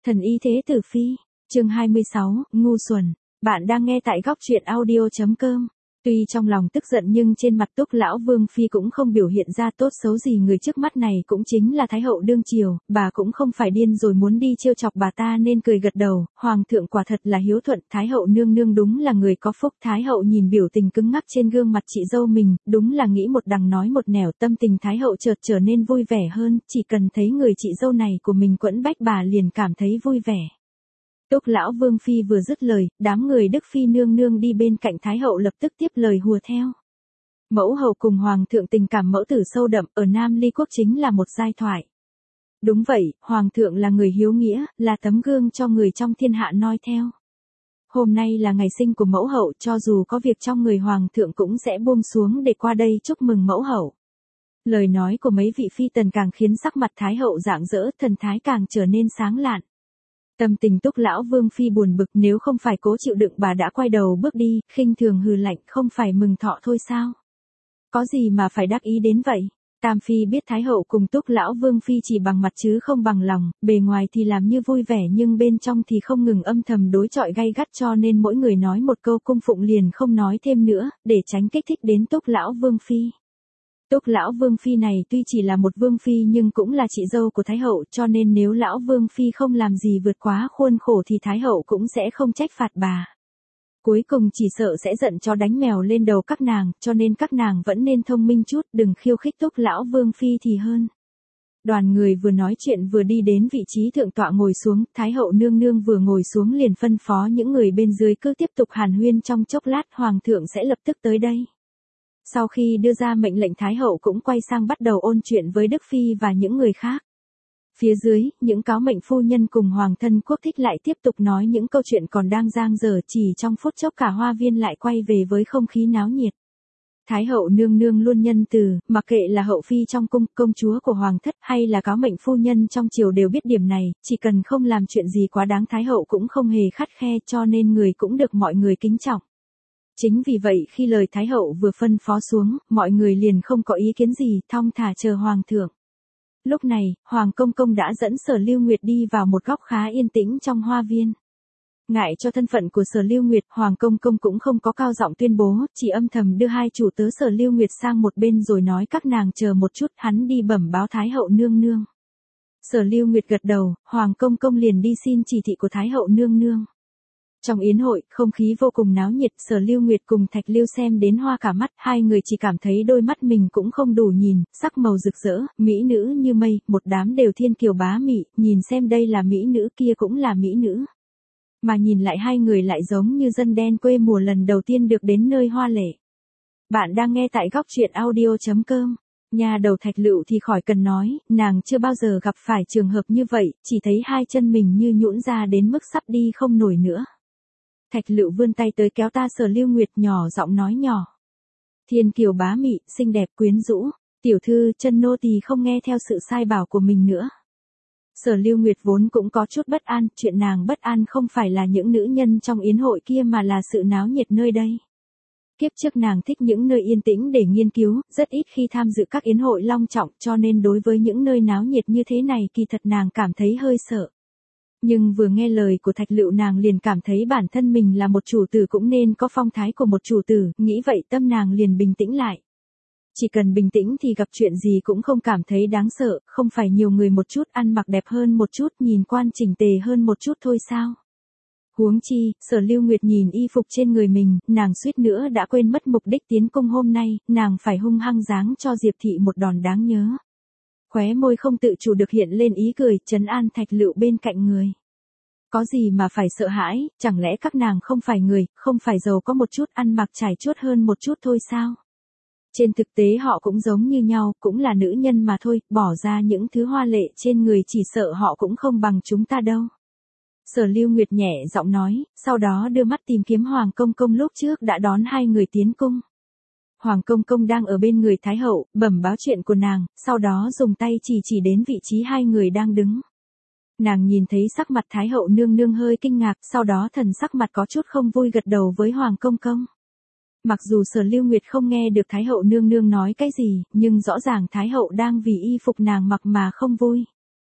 Thần y thế tử phi, chương 26, ngu xuẩn. Bạn đang nghe tại góc truyện audio.com. Tuy trong lòng tức giận nhưng trên mặt Túc lão Vương phi cũng không biểu hiện ra tốt xấu gì, người trước mắt này cũng chính là Thái hậu đương triều, bà cũng không phải điên rồi muốn đi trêu chọc bà ta nên cười gật đầu. Hoàng thượng quả thật là hiếu thuận, Thái hậu nương nương đúng là người có phúc. Thái hậu nhìn biểu tình cứng ngắc trên gương mặt chị dâu mình, đúng là nghĩ một đằng nói một nẻo, tâm tình Thái hậu chợt trở nên vui vẻ hơn, chỉ cần thấy người chị dâu này của mình quẫn bách bà liền cảm thấy vui vẻ. Túc lão Vương phi vừa dứt lời, đám người Đức phi nương nương đi bên cạnh Thái hậu lập tức tiếp lời hùa theo. Mẫu hậu cùng hoàng thượng tình cảm mẫu tử sâu đậm, ở Nam Ly quốc chính là một giai thoại. Đúng vậy, hoàng thượng là người hiếu nghĩa, là tấm gương cho người trong thiên hạ noi theo. Hôm nay là ngày sinh của mẫu hậu, cho dù có việc trong người hoàng thượng cũng sẽ buông xuống để qua đây chúc mừng mẫu hậu. Lời nói của mấy vị phi tần càng khiến sắc mặt Thái hậu rạng rỡ, thần thái càng trở nên sáng lạn. Tâm tình Túc lão Vương phi buồn bực, nếu không phải cố chịu đựng bà đã quay đầu bước đi, khinh thường hừ lạnh, không phải mừng thọ thôi sao? Có gì mà phải đắc ý đến vậy? Tam phi biết Thái hậu cùng Túc lão Vương phi chỉ bằng mặt chứ không bằng lòng, bề ngoài thì làm như vui vẻ nhưng bên trong thì không ngừng âm thầm đối chọi gay gắt, cho nên mỗi người nói một câu cung phụng liền không nói thêm nữa, để tránh kích thích đến Túc lão Vương phi. Túc lão Vương phi này tuy chỉ là một vương phi nhưng cũng là chị dâu của Thái hậu, cho nên nếu lão Vương phi không làm gì vượt quá khuôn khổ thì Thái hậu cũng sẽ không trách phạt bà. Cuối cùng chỉ sợ sẽ giận chó đánh mèo lên đầu các nàng, cho nên các nàng vẫn nên thông minh chút, đừng khiêu khích Túc lão Vương phi thì hơn. Đoàn người vừa nói chuyện vừa đi đến vị trí thượng tọa ngồi xuống, Thái hậu nương nương vừa ngồi xuống liền phân phó những người bên dưới cứ tiếp tục hàn huyên, trong chốc lát hoàng thượng sẽ lập tức tới đây. Sau khi đưa ra mệnh lệnh, Thái hậu cũng quay sang bắt đầu ôn chuyện với Đức phi và những người khác. Phía dưới, những cáo mệnh phu nhân cùng hoàng thân quốc thích lại tiếp tục nói những câu chuyện còn đang dang dở, chỉ trong phút chốc cả hoa viên lại quay về với không khí náo nhiệt. Thái hậu nương nương luôn nhân từ, mặc kệ là hậu phi trong cung, công chúa của hoàng thất hay là cáo mệnh phu nhân trong triều đều biết điểm này, chỉ cần không làm chuyện gì quá đáng Thái hậu cũng không hề khắt khe, cho nên người cũng được mọi người kính trọng. Chính vì vậy khi lời Thái hậu vừa phân phó xuống, mọi người liền không có ý kiến gì, thong thả chờ hoàng thượng. Lúc này, Hoàng Công Công đã dẫn Sở Lưu Nguyệt đi vào một góc khá yên tĩnh trong hoa viên. Ngại cho thân phận của Sở Lưu Nguyệt, Hoàng Công Công cũng không có cao giọng tuyên bố, chỉ âm thầm đưa hai chủ tớ Sở Lưu Nguyệt sang một bên rồi nói các nàng chờ một chút, hắn đi bẩm báo Thái hậu nương nương. Sở Lưu Nguyệt gật đầu, Hoàng Công Công liền đi xin chỉ thị của Thái hậu nương nương. Trong yến hội, không khí vô cùng náo nhiệt, Sở Lưu Nguyệt cùng Thạch Lưu xem đến hoa cả mắt, hai người chỉ cảm thấy đôi mắt mình cũng không đủ nhìn, sắc màu rực rỡ, mỹ nữ như mây, một đám đều thiên kiều bá mị, nhìn xem đây là mỹ nữ kia cũng là mỹ nữ. Mà nhìn lại hai người lại giống như dân đen quê mùa lần đầu tiên được đến nơi hoa lệ. Bạn đang nghe tại góc truyện audio.com. Nhà đầu Thạch Lựu thì khỏi cần nói, nàng chưa bao giờ gặp phải trường hợp như vậy, chỉ thấy hai chân mình như nhũn ra đến mức sắp đi không nổi nữa. Thạch Lựu vươn tay tới kéo ta Sở Lưu Nguyệt, nhỏ giọng nói nhỏ. Thiên kiều bá mị, xinh đẹp quyến rũ, tiểu thư, chân nô tỳ không nghe theo sự sai bảo của mình nữa. Sở Lưu Nguyệt vốn cũng có chút bất an, chuyện nàng bất an không phải là những nữ nhân trong yến hội kia mà là sự náo nhiệt nơi đây. Kiếp trước nàng thích những nơi yên tĩnh để nghiên cứu, rất ít khi tham dự các yến hội long trọng, cho nên đối với những nơi náo nhiệt như thế này kỳ thật nàng cảm thấy hơi sợ. Nhưng vừa nghe lời của Thạch Lựu nàng liền cảm thấy bản thân mình là một chủ tử cũng nên có phong thái của một chủ tử, nghĩ vậy tâm nàng liền bình tĩnh lại. Chỉ cần bình tĩnh thì gặp chuyện gì cũng không cảm thấy đáng sợ, không phải nhiều người một chút, ăn mặc đẹp hơn một chút, nhìn quan chỉnh tề hơn một chút thôi sao? Huống chi, Sở Lưu Nguyệt nhìn y phục trên người mình, nàng suýt nữa đã quên mất mục đích tiến cung hôm nay, nàng phải hung hăng giáng cho Diệp thị một đòn đáng nhớ. Khóe môi không tự chủ được hiện lên ý cười, trấn an Thạch Lựu bên cạnh người. Có gì mà phải sợ hãi, chẳng lẽ các nàng không phải người, không phải giàu có một chút, ăn mặc trải chuốt hơn một chút thôi sao? Trên thực tế họ cũng giống như nhau, cũng là nữ nhân mà thôi, bỏ ra những thứ hoa lệ trên người chỉ sợ họ cũng không bằng chúng ta đâu. Sở Lưu Nguyệt nhẹ giọng nói, sau đó đưa mắt tìm kiếm Hoàng Công Công lúc trước đã đón hai người tiến cung. Hoàng Công Công đang ở bên người Thái hậu, bẩm báo chuyện của nàng, sau đó dùng tay chỉ đến vị trí hai người đang đứng. Nàng nhìn thấy sắc mặt Thái hậu nương nương hơi kinh ngạc, sau đó thần sắc mặt có chút không vui gật đầu với Hoàng Công Công. Mặc dù Sở Lưu Nguyệt không nghe được Thái hậu nương nương nói cái gì, nhưng rõ ràng Thái hậu đang vì y phục nàng mặc mà không vui.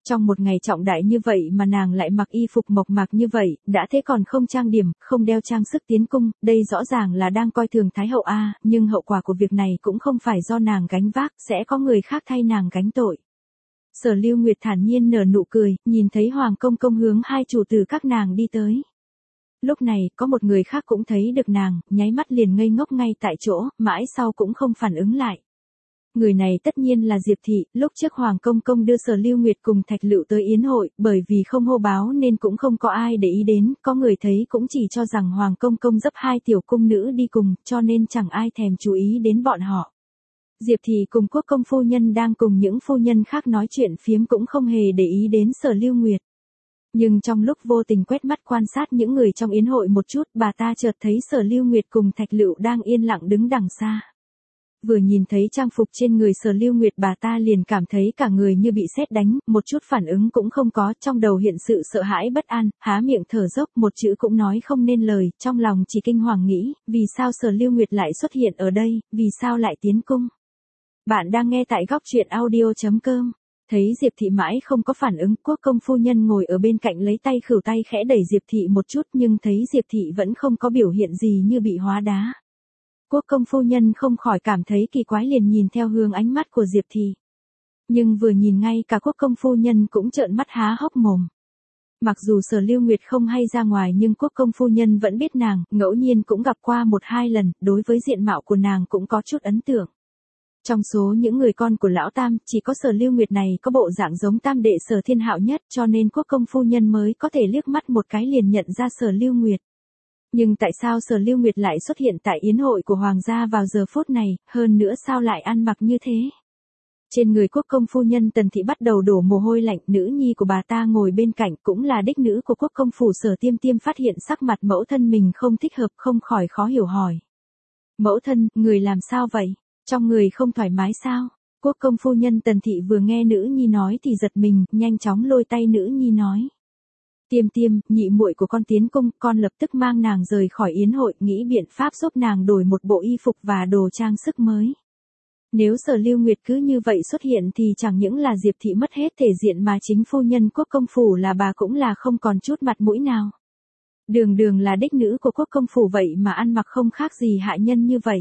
Trong một ngày trọng đại như vậy mà nàng lại mặc y phục mộc mạc như vậy, đã thế còn không trang điểm, không đeo trang sức tiến cung, đây rõ ràng là đang coi thường Thái hậu a, nhưng hậu quả của việc này cũng không phải do nàng gánh vác, sẽ có người khác thay nàng gánh tội. Sở Lưu Nguyệt thản nhiên nở nụ cười, nhìn thấy Hoàng Công Công hướng hai chủ tử các nàng đi tới. Lúc này, có một người khác cũng thấy được nàng, nháy mắt liền ngây ngốc ngay tại chỗ, mãi sau cũng không phản ứng lại. Người này tất nhiên là Diệp Thị, lúc trước Hoàng Công Công đưa Sở Lưu Nguyệt cùng Thạch Lựu tới yến hội, bởi vì không hô báo nên cũng không có ai để ý đến, có người thấy cũng chỉ cho rằng Hoàng Công Công dấp hai tiểu cung nữ đi cùng, cho nên chẳng ai thèm chú ý đến bọn họ. Diệp Thị cùng Quốc Công phu nhân đang cùng những phu nhân khác nói chuyện phiếm cũng không hề để ý đến Sở Lưu Nguyệt. Nhưng trong lúc vô tình quét mắt quan sát những người trong yến hội một chút, bà ta chợt thấy Sở Lưu Nguyệt cùng Thạch Lựu đang yên lặng đứng đằng xa. Vừa nhìn thấy trang phục trên người Sở Lưu Nguyệt, bà ta liền cảm thấy cả người như bị sét đánh, một chút phản ứng cũng không có, trong đầu hiện sự sợ hãi bất an, há miệng thở dốc, một chữ cũng nói không nên lời, trong lòng chỉ kinh hoàng nghĩ, vì sao Sở Lưu Nguyệt lại xuất hiện ở đây, vì sao lại tiến cung. Bạn đang nghe tại góc truyện audio.com. Thấy Diệp Thị mãi không có phản ứng, Quốc Công phu nhân ngồi ở bên cạnh lấy tay khửu tay khẽ đẩy Diệp Thị một chút, nhưng thấy Diệp Thị vẫn không có biểu hiện gì như bị hóa đá. Quốc Công phu nhân không khỏi cảm thấy kỳ quái, liền nhìn theo hướng ánh mắt của Diệp Thị. Nhưng vừa nhìn ngay cả Quốc Công phu nhân cũng trợn mắt há hốc mồm. Mặc dù Sở Lưu Nguyệt không hay ra ngoài nhưng Quốc Công phu nhân vẫn biết nàng, ngẫu nhiên cũng gặp qua một hai lần, đối với diện mạo của nàng cũng có chút ấn tượng. Trong số những người con của Lão Tam, chỉ có Sở Lưu Nguyệt này có bộ dạng giống tam đệ Sở Thiên Hạo nhất, cho nên Quốc Công phu nhân mới có thể liếc mắt một cái liền nhận ra Sở Lưu Nguyệt. Nhưng tại sao Sở Lưu Nguyệt lại xuất hiện tại yến hội của Hoàng gia vào giờ phút này, hơn nữa sao lại ăn mặc như thế? Trên người Quốc Công phu nhân Tần Thị bắt đầu đổ mồ hôi lạnh, nữ nhi của bà ta ngồi bên cạnh cũng là đích nữ của Quốc Công phủ Sở Tiêm Tiêm phát hiện sắc mặt mẫu thân mình không thích hợp, không khỏi khó hiểu hỏi. Mẫu thân, người làm sao vậy? Trong người không thoải mái sao? Quốc Công phu nhân Tần Thị vừa nghe nữ nhi nói thì giật mình, nhanh chóng lôi tay nữ nhi nói. Tiêm Tiêm, nhị muội của con tiến cung, con lập tức mang nàng rời khỏi yến hội, nghĩ biện pháp giúp nàng đổi một bộ y phục và đồ trang sức mới. Nếu Sở Lưu Nguyệt cứ như vậy xuất hiện thì chẳng những là Diệp Thị mất hết thể diện mà chính phu nhân Quốc Công phủ là bà cũng là không còn chút mặt mũi nào. Đường đường là đích nữ của Quốc Công phủ vậy mà ăn mặc không khác gì hạ nhân như vậy.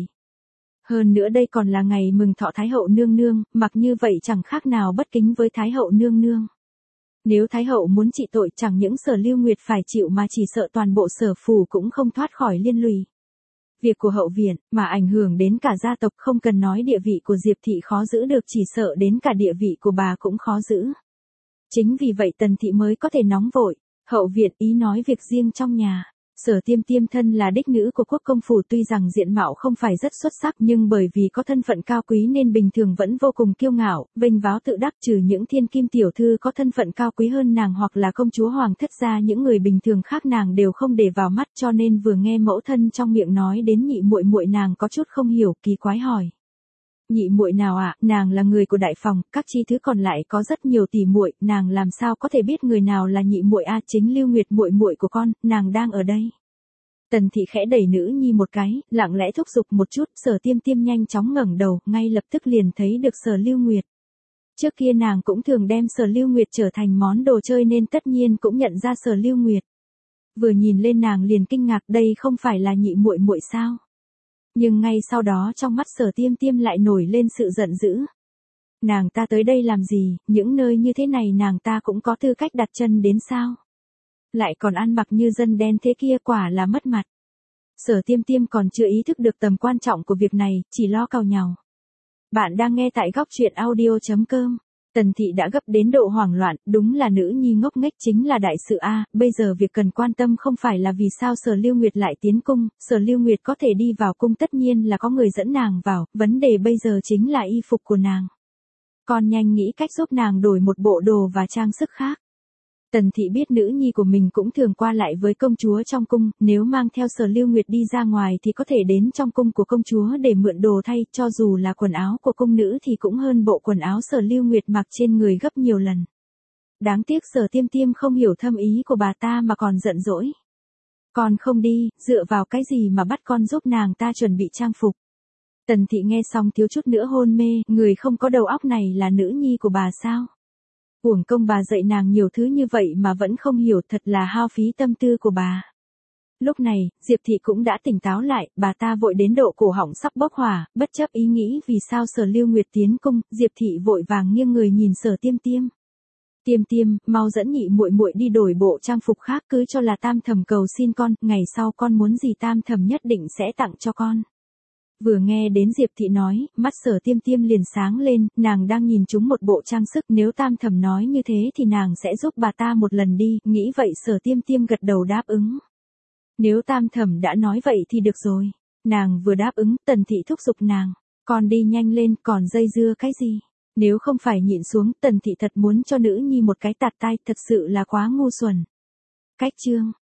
Hơn nữa đây còn là ngày mừng thọ Thái hậu nương nương, mặc như vậy chẳng khác nào bất kính với Thái hậu nương nương. Nếu Thái hậu muốn trị tội chẳng những Sở Lưu Nguyệt phải chịu mà chỉ sợ toàn bộ Sở phủ cũng không thoát khỏi liên lụy. Việc của hậu viện mà ảnh hưởng đến cả gia tộc, không cần nói địa vị của Diệp Thị khó giữ được, chỉ sợ đến cả địa vị của bà cũng khó giữ. Chính vì vậy Tần Thị mới có thể nóng vội. Hậu viện ý nói việc riêng trong nhà. Sở Tiêm Tiêm thân là đích nữ của Quốc Công phủ, tuy rằng diện mạo không phải rất xuất sắc nhưng bởi vì có thân phận cao quý nên bình thường vẫn vô cùng kiêu ngạo, vênh váo tự đắc, trừ những thiên kim tiểu thư có thân phận cao quý hơn nàng hoặc là công chúa hoàng thất ra, những người bình thường khác nàng đều không để vào mắt, cho nên vừa nghe mẫu thân trong miệng nói đến nhị muội muội nàng có chút không hiểu, kỳ quái hỏi. Nhị muội nào ạ? Nàng là người của đại phòng, các chi thứ còn lại có rất nhiều tỷ muội, nàng làm sao có thể biết người nào là nhị muội a? Chính Lưu Nguyệt muội muội của con, nàng đang ở đây. Tần Thị khẽ đẩy nữ nhi một cái, lặng lẽ thúc giục một chút, Sở Tiêm Tiêm nhanh chóng ngẩng đầu, ngay lập tức liền thấy được Sở Lưu Nguyệt. Trước kia nàng cũng thường đem Sở Lưu Nguyệt trở thành món đồ chơi nên tất nhiên cũng nhận ra Sở Lưu Nguyệt. Vừa nhìn lên nàng liền kinh ngạc, đây không phải là nhị muội muội sao? Nhưng ngay sau đó trong mắt Sở Tiêm Tiêm lại nổi lên sự giận dữ. Nàng ta tới đây làm gì, những nơi như thế này nàng ta cũng có tư cách đặt chân đến sao? Lại còn ăn mặc như dân đen thế kia, quả là mất mặt. Sở Tiêm Tiêm còn chưa ý thức được tầm quan trọng của việc này, chỉ lo càu nhàu. Bạn đang nghe tại góc truyện audio.com. Tần Thị đã gấp đến độ hoảng loạn, đúng là nữ nhi ngốc nghếch chính là đại sự a, bây giờ việc cần quan tâm không phải là vì sao Sở Lưu Nguyệt lại tiến cung, Sở Lưu Nguyệt có thể đi vào cung tất nhiên là có người dẫn nàng vào, vấn đề bây giờ chính là y phục của nàng. Con nhanh nghĩ cách giúp nàng đổi một bộ đồ và trang sức khác. Tần Thị biết nữ nhi của mình cũng thường qua lại với công chúa trong cung, nếu mang theo Sở Lưu Nguyệt đi ra ngoài thì có thể đến trong cung của công chúa để mượn đồ thay, cho dù là quần áo của cung nữ thì cũng hơn bộ quần áo Sở Lưu Nguyệt mặc trên người gấp nhiều lần. Đáng tiếc Sở Tiêm Tiêm không hiểu thâm ý của bà ta mà còn giận dỗi. Con không đi, dựa vào cái gì mà bắt con giúp nàng ta chuẩn bị trang phục. Tần Thị nghe xong thiếu chút nữa hôn mê, người không có đầu óc này là nữ nhi của bà sao? Uổng công bà dạy nàng nhiều thứ như vậy mà vẫn không hiểu, thật là hao phí tâm tư của bà. Lúc này, Diệp Thị cũng đã tỉnh táo lại, bà ta vội đến độ cổ họng sắp bốc hỏa, bất chấp ý nghĩ vì sao Sở Lưu Nguyệt tiến cung, Diệp Thị vội vàng nghiêng người nhìn Sở Tiêm Tiêm. Tiêm Tiêm, mau dẫn nhị muội muội đi đổi bộ trang phục khác, cứ cho là Tam Thẩm cầu xin con, ngày sau con muốn gì Tam Thẩm nhất định sẽ tặng cho con. Vừa nghe đến Diệp Thị nói, mắt Sở Tiêm Tiêm liền sáng lên, nàng đang nhìn chúng một bộ trang sức, nếu Tam Thẩm nói như thế thì nàng sẽ giúp bà ta một lần đi, nghĩ vậy Sở Tiêm Tiêm gật đầu đáp ứng. Nếu Tam Thẩm đã nói vậy thì được rồi. Nàng vừa đáp ứng, Tần Thị thúc giục nàng, con đi nhanh lên, còn dây dưa cái gì? Nếu không phải nhịn xuống, Tần Thị thật muốn cho nữ nhi một cái tạt tai, thật sự là quá ngu xuẩn. Cách chương